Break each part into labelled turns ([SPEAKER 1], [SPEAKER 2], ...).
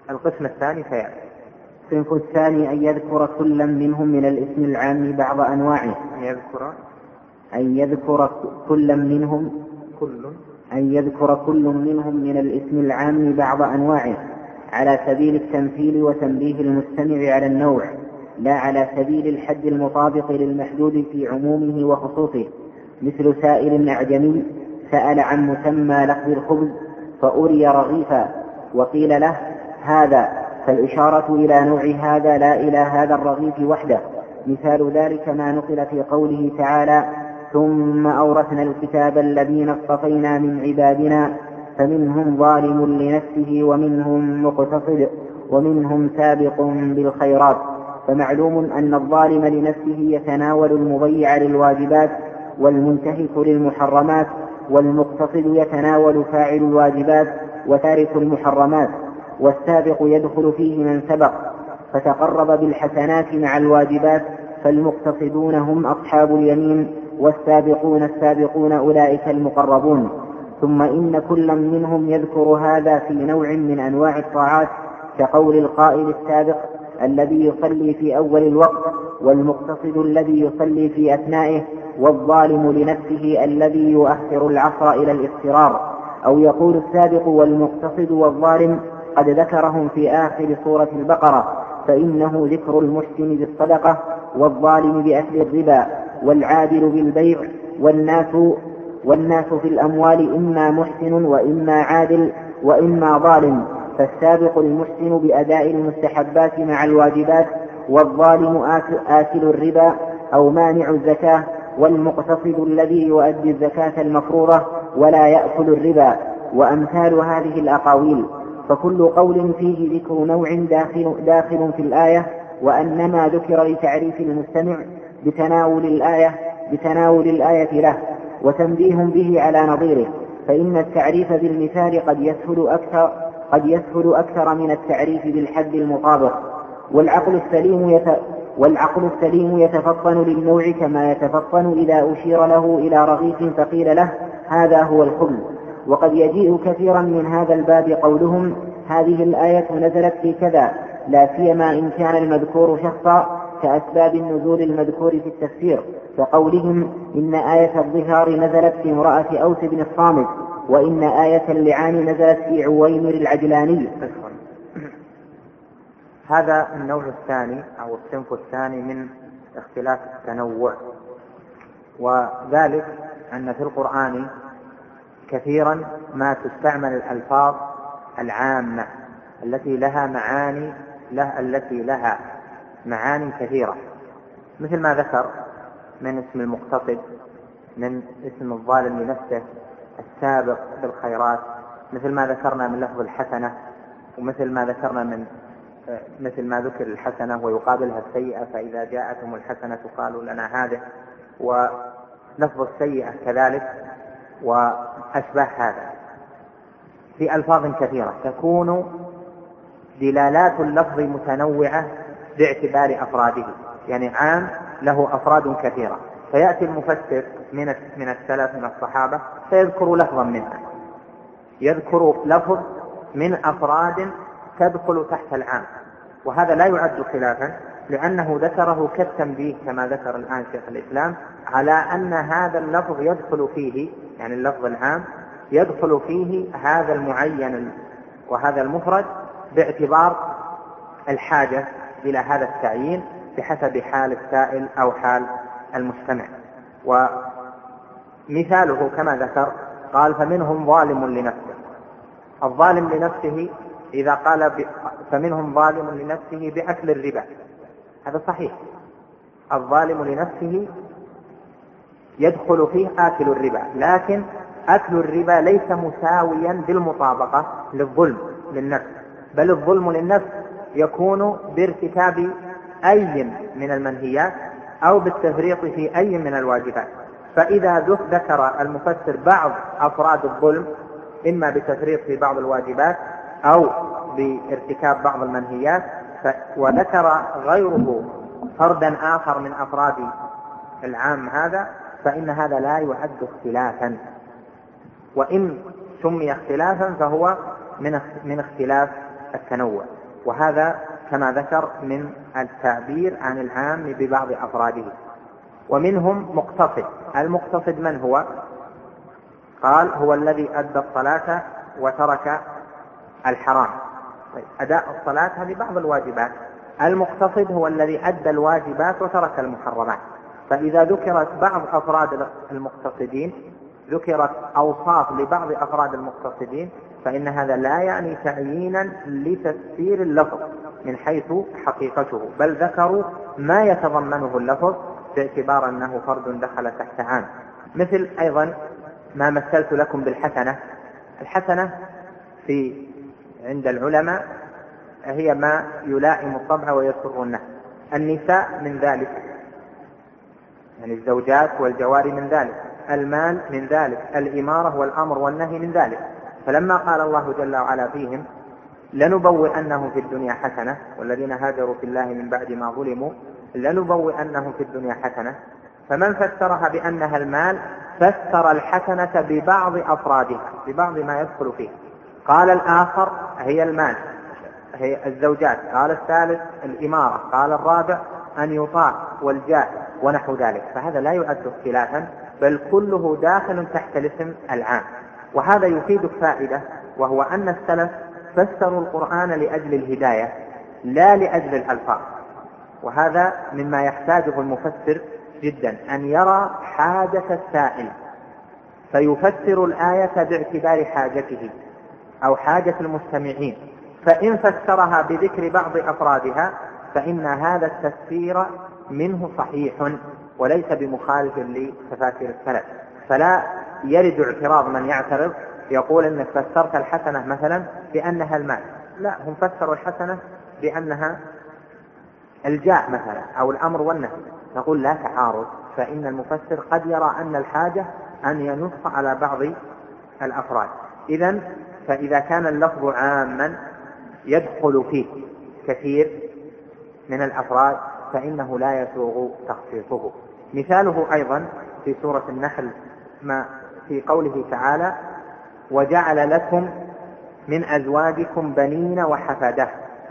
[SPEAKER 1] القسم الثاني سيأتي.
[SPEAKER 2] الصنف الثاني أن يذكر كل منهم من الاسم العام بعض أنواعه. أن يذكر كل منهم من الاسم العام بعض أنواعه على سبيل التمثيل وتنبيه المستمع على النوع، لا على سبيل الحد المطابق للمحدود في عمومه وخصوصه، مثل سائل أعجمي سأل عن مسمى لفظ الخبز فأري رغيفا وقيل له هذا، فالإشارة إلى نوع هذا لا إلى هذا الرغيف وحده. مثال ذلك ما نقل في قوله تعالى ثم أورثنا الكتاب الذين اصطفينا من عبادنا فمنهم ظالم لنفسه ومنهم مقتصد ومنهم سابق بالخيرات. فمعلوم أن الظالم لنفسه يتناول المضيع للواجبات والمنتهك للمحرمات، والمقتصد يتناول فاعل الواجبات وتارك المحرمات، والسابق يدخل فيه من سبق فتقرب بالحسنات مع الواجبات، فالمقتصدون هم أصحاب اليمين والسابقون السابقون أولئك المقربون. ثم إن كل منهم يذكر هذا في نوع من أنواع الطاعات، كقول القائل السابق الذي يصلي في أول الوقت، والمقتصد الذي يصلي في أثنائه، والظالم لنفسه الذي يؤخر العصر إلى الاضطرار. أو يقول السابق والمقتصد والظالم قد ذكرهم في آخر سورة البقرة، فإنه ذكر المحسن بالصدقة والظالم بأكل الربا والعادل بالبيع، والناس في الأموال إما محسن وإما عادل وإما ظالم، فالسابق المحسن بأداء المستحبات مع الواجبات، والظالم آكل الربا أو مانع الزكاة، والمقتصد الذي يؤدي الزكاة المفروضة ولا يأكل الربا، وأمثال هذه الأقاويل. فكل قول فيه ذكر نوع داخل في الآية، وأنما ذكر لتعريف المستمع بتناول الآية له وتنبيه به على نظيره، فإن التعريف بالمثال قد يسهل أكثر من التعريف بالحد المطابق. والعقل السليم يتفطن للنوع كما يتفطن إذا أشير له إلى رغيف فقيل له هذا هو الخبز. وقد يجيء كثيرا من هذا الباب قولهم هذه الآية نزلت في كذا، لا سيما إن كان المذكور شخصا كأسباب النزول المذكور في التفسير، كقولهم إن آية الظهار نزلت في امرأة أوس بن الصامت، وإن آية اللعان نزلت في عويمر العجلاني.
[SPEAKER 1] هذا النوع الثاني أو الصنف الثاني من اختلاف التنوع، وذلك أن في القرآن كثيرا ما تستعمل الألفاظ العامة التي لها معاني كثيرة، مثل ما ذكر من اسم المقتصد، من اسم الظالم لنفسه، السابق بالخيرات، مثل ما ذكرنا من لفظ الحسنة، ومثل ما ذكرنا مثل ما ذكر الحسنة ويقابلها السيئة، فإذا جاءتهم الحسنة قالوا لنا هذه، ولفظ السيئة كذلك، وأشباه هذا في ألفاظ كثيرة تكون دلالات اللفظ متنوعة باعتبار أفراده، يعني عام له أفراد كثيرة، فيأتي المفسر من السلف من الصحابة فيذكر لفظا منها، يذكر لفظ من أفراد تدخل تحت العام، وهذا لا يعد خلافا، لأنه ذكره كالتنبيه كما ذكر الآن شيخ الإسلام على أن هذا اللفظ يدخل فيه، يعني اللفظ العام يدخل فيه هذا المعين وهذا المفرد باعتبار الحاجة إلى هذا التعيين بحسب حال السائل أو حال المستمع. ومثاله كما ذكر قال فمنهم ظالم لنفسه. الظالم لنفسه إذا قال فمنهم ظالم لنفسه بأكل الربا، هذا صحيح، الظالم لنفسه يدخل فيه آكل الربا، لكن أكل الربا ليس مساويا بالمطابقة للظلم للنفس، بل الظلم للنفس يكون بارتكاب أي من المنهيات أو بالتفريط في أي من الواجبات. فإذا ذكر المفسر بعض أفراد الظلم إما بتفريط في بعض الواجبات أو بارتكاب بعض المنهيات، وذكر غيره فردا آخر من أفراد العام هذا، فإن هذا لا يعد اختلافا، وإن سمي اختلافا فهو من اختلاف التنوع. وهذا كما ذكر من التعبير عن العام ببعض أفراده. ومنهم مقتصد. المقتصد من هو؟ قال هو الذي أدى الصلاة وترك الحرام. أداء الصلاة هذه بعض الواجبات. المقتصد هو الذي أدى الواجبات وترك المحرمات. فإذا ذكرت بعض أفراد المقتصدين، ذكرت أوصاف لبعض أفراد المقتصدين، فإن هذا لا يعني تعيينا لتفسير اللفظ من حيث حقيقته، بل ذكروا ما يتضمنه اللفظ باعتبار أنه فرد دخل تحت عام. مثل أيضا ما مثلت لكم بالحسنة. الحسنة عند العلماء هي ما يلائم الطبع ويسر النفس. النساء من ذلك، يعني الزوجات والجواري من ذلك، المال من ذلك، الإمارة والأمر والنهي من ذلك. فلما قال الله جل وعلا فيهم لنبوئنهم في الدنيا حسنة، والذين هاجروا في الله من بعد ما ظلموا لنبوئنهم في الدنيا حسنة، فمن فسرها بأنها المال فسر الحسنة ببعض أفرادها، ببعض ما يدخل فيه. قال الآخر هي المال، هي الزوجات، قال الثالث الإمارة، قال الرابع أن يطاع والجاه ونحو ذلك. فهذا لا يعد اختلافا، بل كله داخل تحت الاسم العام. وهذا يفيدك فائدة، وهو أن السلف فسروا القرآن لأجل الهداية لا لأجل الألفاظ. وهذا مما يحتاجه المفسر جدا، أن يرى حاجة السائل فيفسر الآية باعتبار حاجته أو حاجة المستمعين. فإن فسرها بذكر بعض أفرادها فإن هذا التفسير منه صحيح وليس بمخالف لتفاسير السلف. فلا يرد اعتراض من يعترض يقول أنك فسرت الحسنة مثلا بأنها المال، لا، هم فسروا الحسنة بأنها الجاه مثلا أو الأمر والنهي. نقول لا تعارض، فإن المفسر قد يرى أن الحاجة أن ينص على بعض الأفراد. فإذا كان اللفظ عاما يدخل فيه كثير من الأفراد فإنه لا يسوغ تخصيصه. مثاله أيضا في سورة النحل ما في قوله تعالى وجعل لكم من أزواجكم بنين وحفدة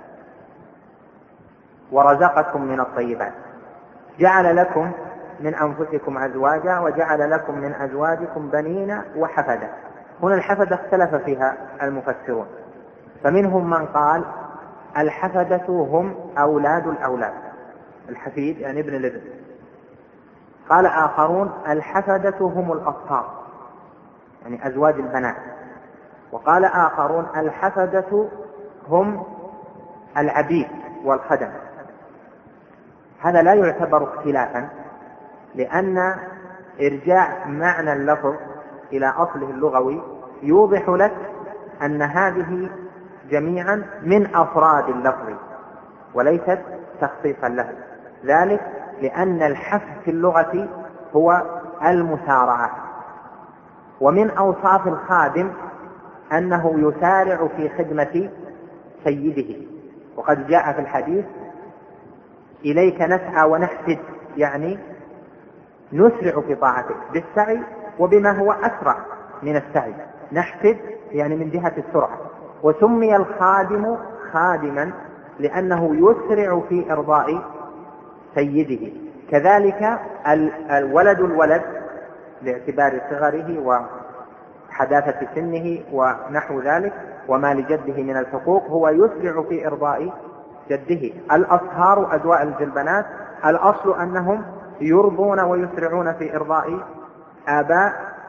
[SPEAKER 1] ورزقكم من الطيبات. جعل لكم من أنفسكم أزواجا وجعل لكم من أزواجكم بنين وحفدة. هنا الحفدة اختلف فيها المفسرون، فمنهم من قال الحفدة هم أولاد الأولاد، الحفيد يعني ابن الابن. قال آخرون الحفدة هم الأصهار يعني أزواج البنات. وقال آخرون الحفدة هم العبيد والخدم. هذا لا يعتبر اختلافا، لأن إرجاع معنى اللفظ إلى أصله اللغوي يوضح لك أن هذه جميعا من أفراد اللفظ وليست تخصيصا له. ذلك لأن الحفظ في اللغة هو المسارعة، ومن أوصاف الخادم أنه يسارع في خدمة سيده. وقد جاء في الحديث إليك نسعى ونحفد، يعني نسرع في طاعتك بالسعي وبما هو أسرع من السعي. نحفد يعني من جهة السرعة. وسمي الخادم خادما لأنه يسرع في إرضاء سيده. كذلك الولد باعتبار صغره وحداثة سنه ونحو ذلك وما لجده من الحقوق هو يسرع في إرضاء جده. الأصهار أزواج البنات الأصل أنهم يرضون ويسرعون في إرضاء آباء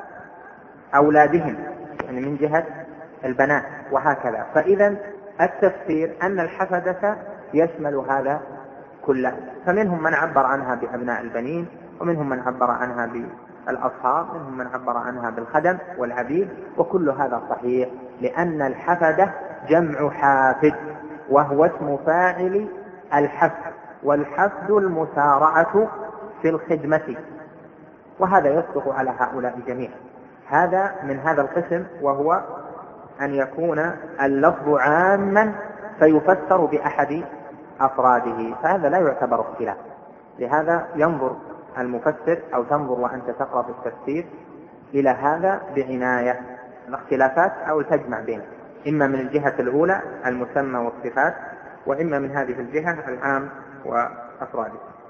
[SPEAKER 1] أولادهم يعني من جهة البنات وهكذا. فإذا التفسير أن الحفدة يشمل هذا كله. فمنهم من عبر عنها بأبناء البنين، ومنهم من عبر عنها بالأصهار، منهم من عبر عنها بالخدم والعبيد، وكل هذا صحيح، لأن الحفدة جمع حافد وهو اسم فاعل الحفد، والحفد المسارعة في الخدمة، وهذا يصدق على هؤلاء جميعا. هذا من هذا القسم، وهو أن يكون اللفظ عاما فيفسر بأحد أفراده، فهذا لا يعتبر اختلاف. لهذا ينظر المفسر أو تنظر وأنت تقرأ في التفسير إلى هذا بعناية، الاختلافات أو تجمع بينه. إما من الجهة الأولى المسمى والصفات، وإما من هذه الجهة العام وأفراده.